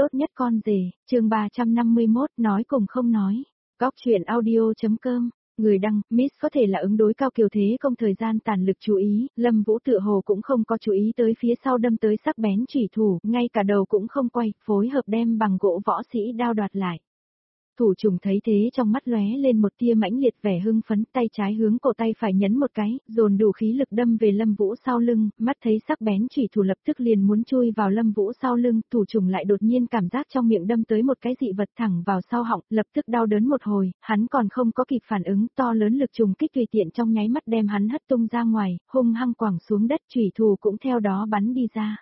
Tốt nhất con rể, chương 351, nói cùng không nói. Góc truyện audio.com, người đăng, Miss có thể là ứng đối Cao Kiều Thế Công thời gian tàn lực chú ý, Lâm Vũ tựa hồ cũng không có chú ý tới phía sau đâm tới sắc bén chủy thủ, ngay cả đầu cũng không quay, phối hợp đem bằng gỗ võ sĩ đao đoạt lại. Thủ trùng thấy thế trong mắt lóe lên một tia mãnh liệt vẻ hưng phấn, tay trái hướng cổ tay phải nhấn một cái, dồn đủ khí lực đâm về Lâm Vũ sau lưng, mắt thấy sắc bén chủy thủ lập tức liền muốn chui vào Lâm Vũ sau lưng, thủ trùng lại đột nhiên cảm giác trong miệng đâm tới một cái dị vật thẳng vào sau họng, lập tức đau đớn một hồi, hắn còn không có kịp phản ứng, to lớn lực trùng kích tùy tiện trong nháy mắt đem hắn hất tung ra ngoài, hung hăng quẳng xuống đất, chủy thủ cũng theo đó bắn đi ra.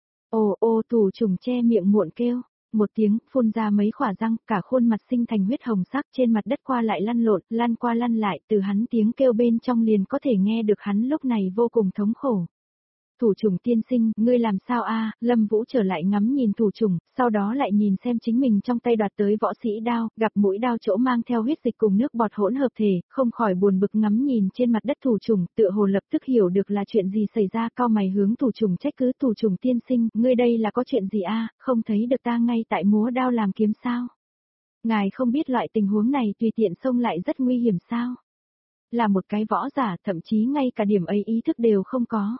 Ồ ô, thủ trùng che miệng muộn kêu. Một tiếng, phun ra mấy khỏa răng, cả khuôn mặt sinh thành huyết hồng sắc, trên mặt đất qua lại lăn lộn, lăn qua lăn lại, từ hắn tiếng kêu bên trong liền có thể nghe được hắn lúc này vô cùng thống khổ. Thủ trùng tiên sinh, ngươi làm sao a? Lâm Vũ trở lại ngắm nhìn thủ trùng, sau đó lại nhìn xem chính mình trong tay đoạt tới võ sĩ đao, gặp mũi đao chỗ mang theo huyết dịch cùng nước bọt hỗn hợp thể, không khỏi buồn bực ngắm nhìn trên mặt đất thủ trùng, tựa hồ lập tức hiểu được là chuyện gì xảy ra, cao mày hướng thủ trùng trách cứ. Thủ trùng tiên sinh, ngươi đây là có chuyện gì a? Không thấy được ta ngay tại múa đao làm kiếm sao? Ngài không biết loại tình huống này tùy tiện xông lại rất nguy hiểm sao? Là một cái võ giả, thậm chí ngay cả điểm ấy ý thức đều không có.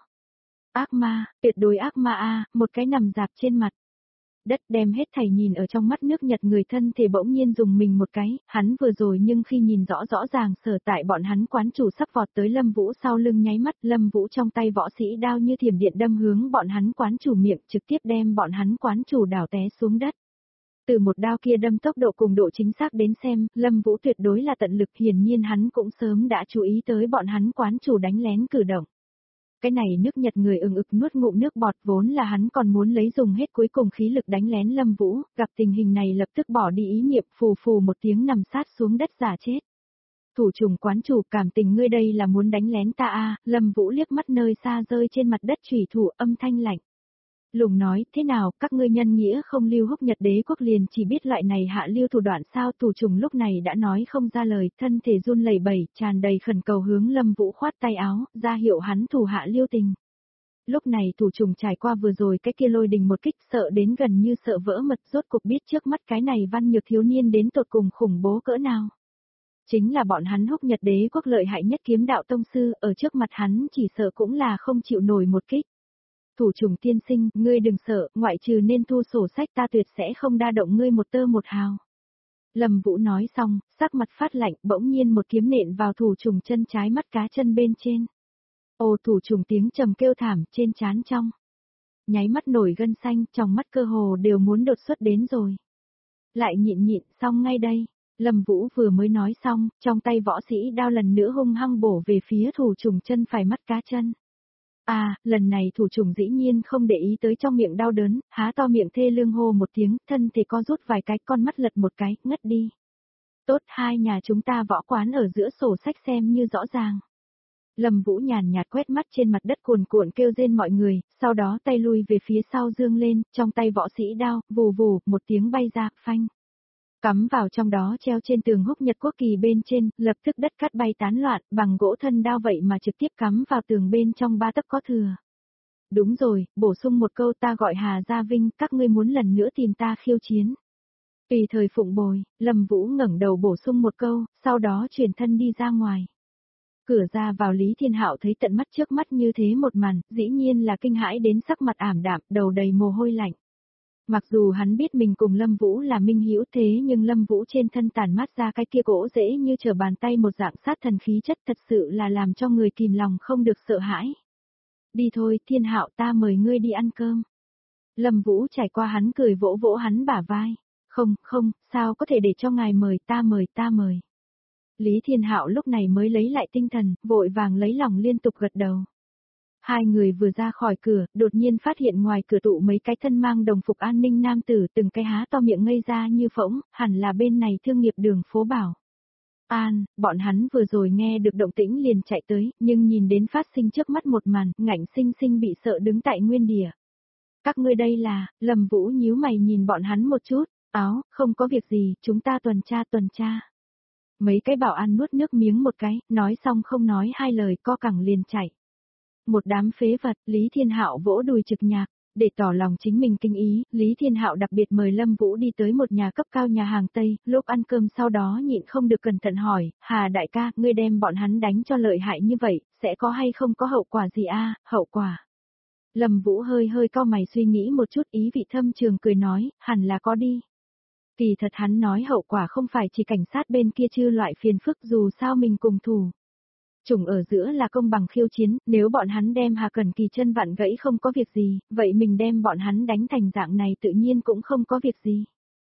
Ác ma, tuyệt đối ác ma a, một cái nằm dạp trên mặt. Đất đem hết thảy nhìn ở trong mắt nước Nhật, người thân thể bỗng nhiên dùng mình một cái, hắn vừa rồi nhưng khi nhìn rõ rõ ràng sở tại bọn hắn quán chủ sắp vọt tới Lâm Vũ sau lưng nháy mắt, Lâm Vũ trong tay võ sĩ đao như thiểm điện đâm hướng bọn hắn quán chủ miệng, trực tiếp đem bọn hắn quán chủ đảo té xuống đất. Từ một đao kia đâm tốc độ cùng độ chính xác đến xem, Lâm Vũ tuyệt đối là tận lực, hiển nhiên hắn cũng sớm đã chú ý tới bọn hắn quán chủ đánh lén cử động. Cái này nước Nhật người ực nuốt ngụm nước bọt, vốn là hắn còn muốn lấy dùng hết cuối cùng khí lực đánh lén Lâm Vũ, gặp tình hình này lập tức bỏ đi ý niệm, phù phù một tiếng nằm sát xuống đất giả chết. Thủ trùng quán chủ, cảm tình ngươi đây là muốn đánh lén ta a? Lâm Vũ liếc mắt nơi xa rơi trên mặt đất chủy thủ, âm thanh lạnh lùng nói, thế nào, các ngươi nhân nghĩa không lưu húc Nhật đế quốc liền chỉ biết loại này hạ lưu thủ đoạn sao? Thủ trùng lúc này đã nói không ra lời, thân thể run lẩy bẩy, tràn đầy khẩn cầu hướng Lâm Vũ khoát tay áo, ra hiệu hắn thủ hạ lưu tình. Lúc này thủ trùng trải qua vừa rồi cái kia lôi đình một kích, sợ đến gần như sợ vỡ mật, rốt cục biết trước mắt cái này văn nhược thiếu niên đến tột cùng khủng bố cỡ nào. Chính là bọn hắn húc Nhật đế quốc lợi hại nhất kiếm đạo tông sư, ở trước mặt hắn chỉ sợ cũng là không chịu nổi một kích. Thủ trùng tiên sinh, ngươi đừng sợ, ngoại trừ nên thu sổ sách ta tuyệt sẽ không đa động ngươi một tơ một hào. Lâm Vũ nói xong, sắc mặt phát lạnh, bỗng nhiên một kiếm nện vào thủ trùng chân trái mắt cá chân bên trên. Ồ, thủ trùng tiếng trầm kêu thảm, trên trán trong nháy mắt nổi gân xanh, trong mắt cơ hồ đều muốn đột xuất đến rồi. Lại nhịn, xong ngay đây. Lâm Vũ vừa mới nói xong, trong tay võ sĩ đao lần nữa hung hăng bổ về phía thủ trùng chân phải mắt cá chân. À, lần này thủ trùng dĩ nhiên không để ý tới trong miệng đau đớn, há to miệng thê lương hô một tiếng, thân thể co rút vài cái, con mắt lật một cái, ngất đi. Tốt, hai nhà chúng ta võ quán ở giữa sổ sách xem như rõ ràng. Lâm Vũ nhàn nhạt quét mắt trên mặt đất cuồn cuộn kêu rên mọi người, sau đó tay lui về phía sau dương lên, trong tay võ sĩ đao, vù vù, một tiếng bay ra, phanh. Cắm vào trong đó treo trên tường húc Nhật quốc kỳ bên trên, lập tức đất cát bay tán loạn, bằng gỗ thân đao vậy mà trực tiếp cắm vào tường bên trong 3 tấc có thừa. Đúng rồi, bổ sung một câu, ta gọi Hà Gia Vinh, các ngươi muốn lần nữa tìm ta khiêu chiến. Tùy thời phụng bồi, Lâm Vũ ngẩng đầu bổ sung một câu, sau đó chuyển thân đi ra ngoài. Cửa ra vào Lý Thiên Hạo thấy tận mắt trước mắt như thế một màn, dĩ nhiên là kinh hãi đến sắc mặt ảm đạm, đầu đầy mồ hôi lạnh. Mặc dù hắn biết mình cùng Lâm Vũ là minh hữu, thế nhưng Lâm Vũ trên thân tản mát ra cái kia gỗ dễ như trở bàn tay một dạng sát thần khí chất, thật sự là làm cho người kìm lòng không được sợ hãi. Đi thôi, Thiên Hạo, ta mời ngươi đi ăn cơm. Lâm Vũ trải qua hắn cười vỗ vỗ hắn bả vai. Không, sao có thể để cho ngài mời, ta mời. Lý Thiên Hạo lúc này mới lấy lại tinh thần, vội vàng lấy lòng liên tục gật đầu. Hai người vừa ra khỏi cửa, đột nhiên phát hiện ngoài cửa tụ mấy cái thân mang đồng phục an ninh nam tử, từng cái há to miệng ngây ra như phỗng, hẳn là bên này thương nghiệp đường phố Bảo An. Bọn hắn vừa rồi nghe được động tĩnh liền chạy tới, nhưng nhìn đến phát sinh trước mắt một màn, ngạnh sinh sinh bị sợ đứng tại nguyên địa. Các ngươi đây là? Lâm Vũ nhíu mày nhìn bọn hắn một chút, không có việc gì, chúng ta tuần tra. Mấy cái bảo an nuốt nước miếng một cái, nói xong không nói hai lời, co cẳng liền chạy. Một đám phế vật, Lý Thiên Hạo vỗ đùi trực nhạc, Để tỏ lòng chính mình kinh ý, Lý Thiên Hạo đặc biệt mời Lâm Vũ đi tới một nhà cấp cao nhà hàng Tây, lúc ăn cơm sau đó nhịn không được cẩn thận hỏi, Hà đại ca, ngươi đem bọn hắn đánh cho lợi hại như vậy, sẽ có hay không có hậu quả gì a? Hậu quả. Lâm Vũ hơi hơi cau mày suy nghĩ một chút, ý vị thâm trường cười nói, hẳn là có đi. Kỳ thật hắn nói hậu quả không phải chỉ cảnh sát bên kia chư loại phiền phức, dù sao mình cùng thủ. Chủng ở giữa là công bằng khiêu chiến, nếu bọn hắn đem Hà Cẩn Kỳ chân vặn gãy không có việc gì, vậy mình đem bọn hắn đánh thành dạng này tự nhiên cũng không có việc gì.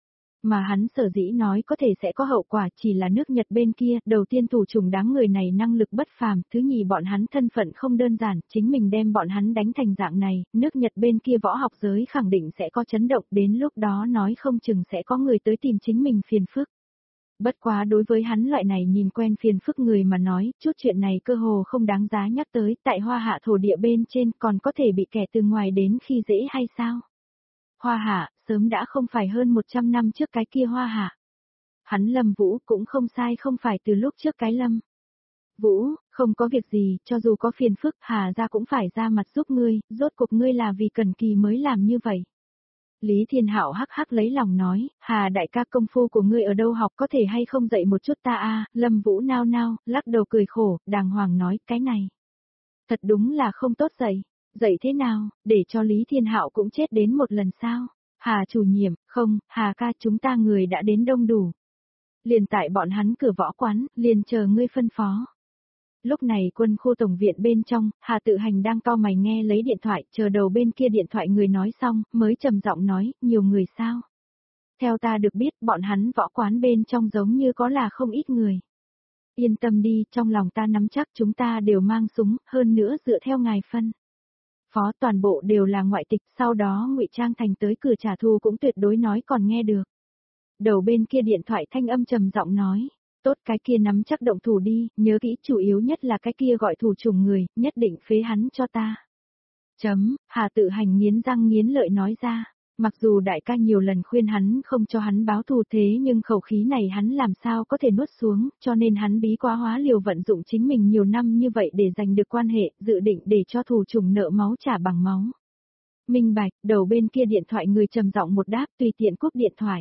Mà hắn sở dĩ nói có thể sẽ có hậu quả chỉ là nước Nhật bên kia, đầu tiên thủ chủng đáng người này năng lực bất phàm, thứ nhì bọn hắn thân phận không đơn giản, chính mình đem bọn hắn đánh thành dạng này, nước Nhật bên kia võ học giới khẳng định sẽ có chấn động, đến lúc đó nói không chừng sẽ có người tới tìm chính mình phiền phức. Bất quá đối với hắn loại này nhìn quen phiền phức người mà nói, chút chuyện này cơ hồ không đáng giá nhắc tới, tại Hoa Hạ thổ địa bên trên còn có thể bị kẻ từ ngoài đến khi dễ hay sao? Hoa Hạ, sớm đã không phải hơn 100 năm trước cái kia Hoa Hạ. Hắn Lâm Vũ cũng không sai, không phải từ lúc trước cái Lâm Vũ, không có việc gì, cho dù có phiền phức, Hà gia cũng phải ra mặt giúp ngươi, rốt cuộc ngươi là vì Cẩn Kỳ mới làm như vậy. Lý Thiên Hạo hắc hắc lấy lòng nói, Hà đại ca, công phu của ngươi ở đâu học, có thể hay không dạy một chút ta a? Lâm Vũ nao nao, lắc đầu cười khổ, đàng hoàng nói, cái này. Thật đúng là không tốt dạy. Dạy thế nào, để cho Lý Thiên Hạo cũng chết đến một lần sao? Hà chủ nhiệm, không, Hà ca, chúng ta người đã đến đông đủ. Liền tại bọn hắn cửa võ quán, liền chờ ngươi phân phó. Lúc này quân khu tổng viện bên trong, Hà Tự Hành đang cau mày nghe lấy điện thoại, chờ đầu bên kia điện thoại người nói xong, mới trầm giọng nói, nhiều người sao? Theo ta được biết, bọn hắn võ quán bên trong giống như có là không ít người. Yên tâm đi, trong lòng ta nắm chắc chúng ta đều mang súng, hơn nữa dựa theo ngài phân. Phó toàn bộ đều là ngoại tịch, sau đó ngụy trang thành tới cửa trả thù cũng tuyệt đối nói còn nghe được. Đầu bên kia điện thoại thanh âm trầm giọng nói, tốt, cái kia nắm chắc động thủ đi, nhớ kỹ, chủ yếu nhất là cái kia gọi thủ chủng người, nhất định phế hắn cho ta. Hà Tự Hành nghiến răng nghiến lợi nói ra, mặc dù đại ca nhiều lần khuyên hắn không cho hắn báo thù, thế nhưng khẩu khí này hắn làm sao có thể nuốt xuống, cho nên hắn bí quá hóa liều vận dụng chính mình nhiều năm như vậy để giành được quan hệ, dự định để cho thủ chủng nợ máu trả bằng máu. Minh bạch, đầu bên kia điện thoại người trầm giọng một đáp, tùy tiện cúp điện thoại.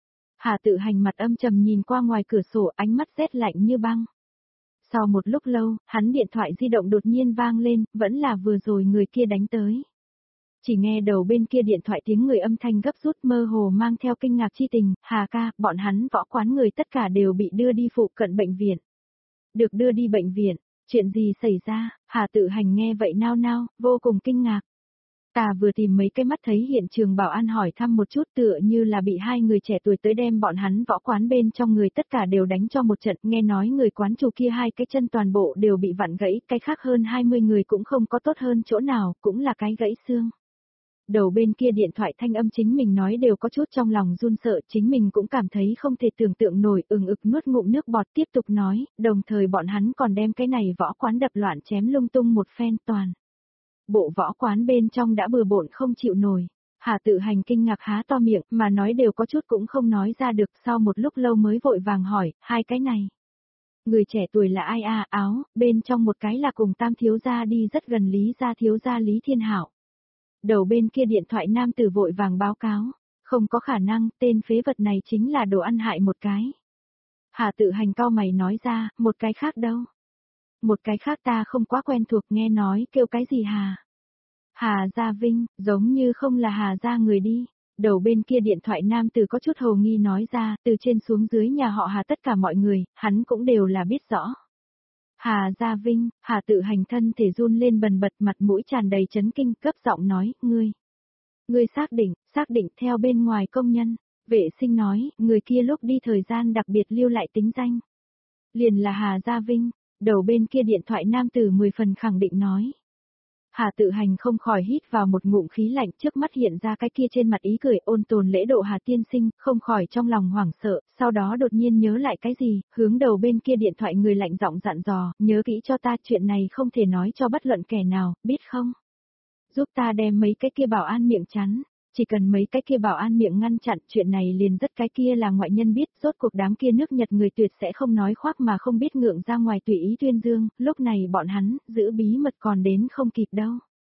Hà Tự Hành mặt âm trầm nhìn qua ngoài cửa sổ, ánh mắt rét lạnh như băng. Sau một lúc lâu, hắn điện thoại di động đột nhiên vang lên, vẫn là vừa rồi người kia đánh tới. Chỉ nghe đầu bên kia điện thoại tiếng người âm thanh gấp rút mơ hồ mang theo kinh ngạc chi tình, Hà ca, bọn hắn võ quán người tất cả đều bị đưa đi phụ cận bệnh viện. Được đưa đi bệnh viện, chuyện gì xảy ra? Hà Tự Hành nghe vậy nao nao, vô cùng kinh ngạc. Ta vừa tìm mấy cái mắt thấy hiện trường bảo an hỏi thăm một chút, tựa như là bị hai người trẻ tuổi tới đem bọn hắn võ quán bên trong người tất cả đều đánh cho một trận, nghe nói người quán chủ kia hai cái chân toàn bộ đều bị vặn gãy, cái khác hơn 20 người cũng không có tốt hơn chỗ nào, cũng là cái gãy xương. Đầu bên kia điện thoại thanh âm chính mình nói đều có chút trong lòng run sợ, chính mình cũng cảm thấy không thể tưởng tượng nổi, ực nuốt ngụm nước bọt tiếp tục nói, đồng thời bọn hắn còn đem cái này võ quán đập loạn chém lung tung một phen toàn. Bộ võ quán bên trong đã bừa bộn không chịu nổi. Hà Tự Hành kinh ngạc há to miệng, mà nói đều có chút cũng không nói ra được, sau một lúc lâu mới vội vàng hỏi, hai cái này. Người trẻ tuổi là ai à? Áo, bên trong một cái là cùng Tam thiếu gia đi rất gần Lý gia thiếu gia Lý Thiên Hạo. Đầu bên kia điện thoại nam tử vội vàng báo cáo, không có khả năng, tên phế vật này chính là đồ ăn hại một cái. Hà Tự Hành cau mày nói ra, một cái khác đâu? Một cái khác ta không quá quen thuộc, nghe nói kêu cái gì Hà? Hà Gia Vinh, giống như không là Hà Gia người đi. Đầu bên kia điện thoại nam tử có chút hồ nghi nói ra, từ trên xuống dưới nhà họ Hà tất cả mọi người, hắn cũng đều là biết rõ. Hà Gia Vinh, Hà Tự Hành thân thể run lên bần bật, mặt mũi tràn đầy chấn kinh, cấp giọng nói, Ngươi xác định theo bên ngoài công nhân. Vệ sinh nói, người kia lúc đi thời gian đặc biệt lưu lại tính danh. Liền là Hà Gia Vinh, đầu bên kia điện thoại nam tử 10 phần khẳng định nói. Hà Tự Hành không khỏi hít vào một ngụm khí lạnh, trước mắt hiện ra cái kia trên mặt ý cười ôn tồn lễ độ Hà tiên sinh, không khỏi trong lòng hoảng sợ, sau đó đột nhiên nhớ lại cái gì, hướng đầu bên kia điện thoại người lạnh giọng dặn dò, nhớ kỹ cho ta, chuyện này không thể nói cho bất luận kẻ nào, biết không? Giúp ta đem mấy cái kia bảo an miệng chắn. Chỉ cần mấy cái kia bảo an miệng ngăn chặn, chuyện này liền rất cái kia là ngoại nhân biết, rốt cuộc đám kia nước Nhật người tuyệt sẽ không nói khoác mà không biết ngượng ra ngoài tùy ý tuyên dương, lúc này bọn hắn, giữ bí mật còn đến không kịp đâu.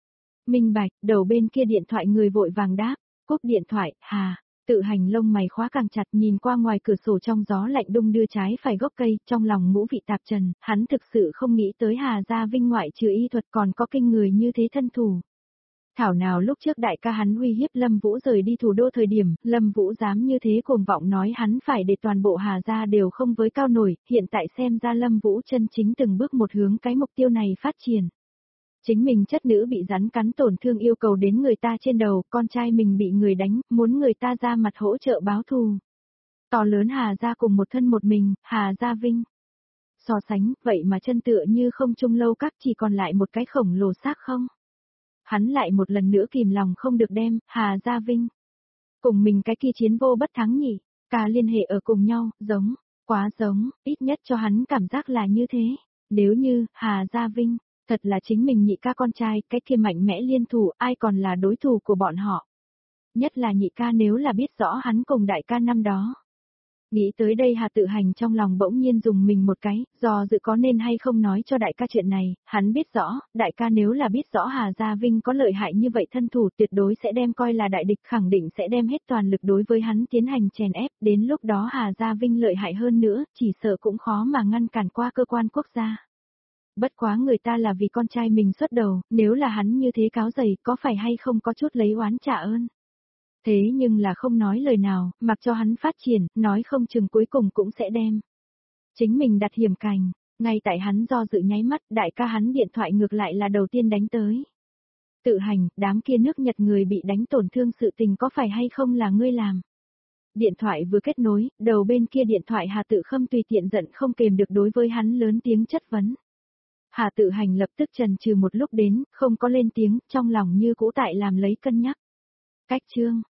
Minh bạch, đầu bên kia điện thoại người vội vàng đáp, cúp điện thoại, Hà. Tự hành lông mày khóa càng chặt nhìn qua ngoài cửa sổ trong gió lạnh đung đưa trái phải gốc cây, trong lòng ngũ vị tạp trần, hắn thực sự không nghĩ tới Hà Gia Vinh ngoại trừ y thuật còn có kinh người như thế thân thủ. Thảo nào lúc trước đại ca hắn uy hiếp Lâm Vũ rời đi thủ đô thời điểm, Lâm Vũ dám như thế cuồng vọng nói hắn phải để toàn bộ Hà Gia đều không với cao nổi, hiện tại xem ra Lâm Vũ chân chính từng bước một hướng cái mục tiêu này phát triển. Chính mình chất nữ bị rắn cắn tổn thương yêu cầu đến người ta trên đầu, con trai mình bị người đánh, muốn người ta ra mặt hỗ trợ báo thù. To lớn Hà Gia cùng một thân một mình, Hà Gia Vinh. So sánh, vậy mà chân tựa như không chung lâu các chỉ còn lại một cái khổng lồ xác không. Hắn lại một lần nữa kìm lòng không được đem, Hà Gia Vinh. Cùng mình cái kia chiến vô bất thắng nhỉ, cả liên hệ ở cùng nhau, giống, quá giống, ít nhất cho hắn cảm giác là như thế. Nếu như, Hà Gia Vinh, thật là chính mình nhị ca con trai, cái kia mạnh mẽ liên thủ, ai còn là đối thủ của bọn họ. Nhất là nhị ca nếu là biết rõ hắn cùng đại ca năm đó. Nghĩ tới đây Hà Tự Hành trong lòng bỗng nhiên dùng mình một cái, do dự có nên hay không nói cho đại ca chuyện này, hắn biết rõ, đại ca nếu là biết rõ Hà Gia Vinh có lợi hại như vậy thân thủ tuyệt đối sẽ đem coi là đại địch, khẳng định sẽ đem hết toàn lực đối với hắn tiến hành chèn ép, đến lúc đó Hà Gia Vinh lợi hại hơn nữa, chỉ sợ cũng khó mà ngăn cản qua cơ quan quốc gia. Bất quá người ta là vì con trai mình xuất đầu, nếu là hắn như thế cáo giày, có phải hay không có chút lấy oán trả ơn. Thế nhưng là không nói lời nào, mặc cho hắn phát triển, nói không chừng cuối cùng cũng sẽ đem. Chính mình đặt hiểm cành, ngay tại hắn do dự nháy mắt, đại ca hắn điện thoại ngược lại là đầu tiên đánh tới. Tự Hành, đám kia nước Nhật người bị đánh tổn thương sự tình có phải hay không là ngươi làm. Điện thoại vừa kết nối, đầu bên kia điện thoại Hà Tự Khâm tùy tiện giận không kềm được đối với hắn lớn tiếng chất vấn. Hà Tự Hành lập tức chần chừ một lúc đến, không có lên tiếng, trong lòng như cũ tại làm lấy cân nhắc. Cách chương